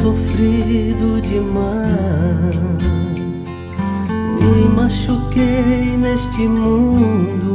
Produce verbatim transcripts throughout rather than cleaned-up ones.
sofrido demais, me machuquei neste mundo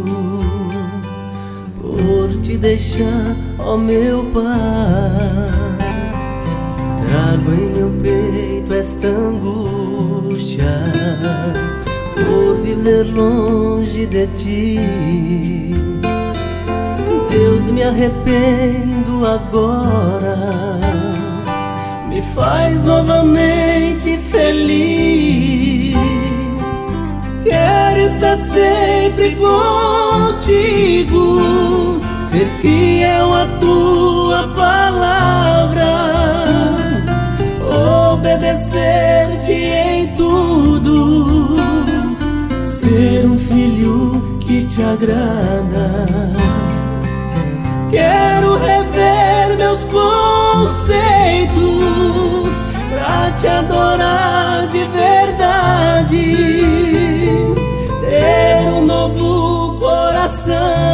por te deixar, ó meu Pai. Trago em meu peito esta angústia por viver longe de ti. Deus, me arrependo agora, me faz novamente feliz. Quero estar sempre contigo, ser fiel à tua palavra, obedecer-te em tudo, ser um filho que te agrada. Quero rever meus conceitos pra te adorar de verdade, ter um novo coração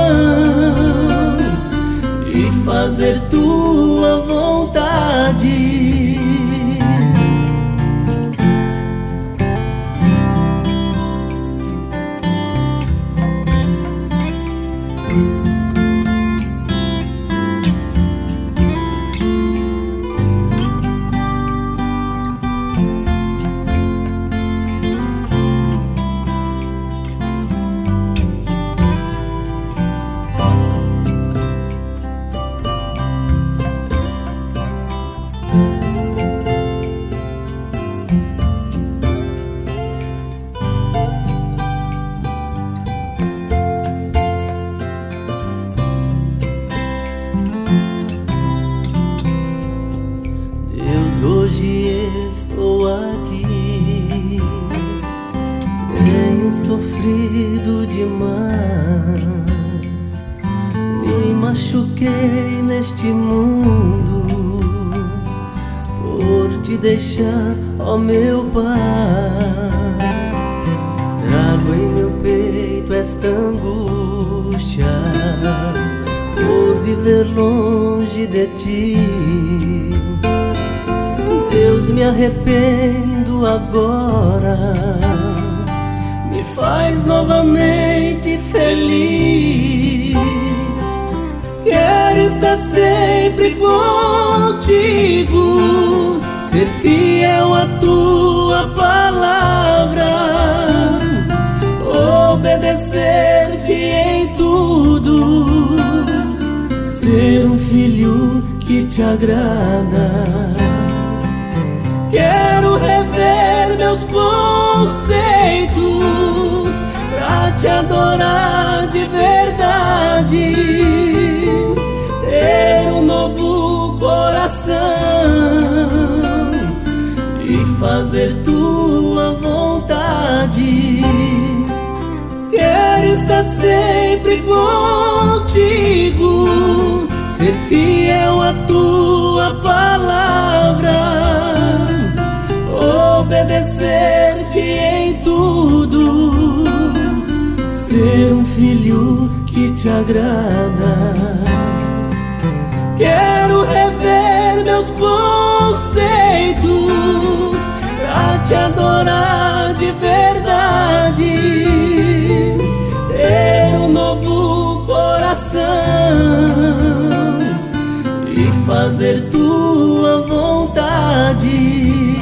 e fazer tua vontade. Hoje estou aqui, tenho sofrido demais, me machuquei neste mundo por te deixar, ó meu Pai. Trago em meu peito esta angústia por viver longe de ti. Deus, me arrependo agora, me faz novamente feliz. Quero estar sempre contigo, ser fiel à tua palavra, obedecer-te em tudo, ser um filho que te agrada. Quero rever meus conceitos pra te adorar de verdade, ter um novo coração e fazer tua vontade. Quero estar sempre contigo, ser fiel à tua palavra, obedecer-te em tudo, ser um filho que te agrada. Quero rever meus conceitos pra te adorar de verdade, ter um novo coração e fazer tua vontade.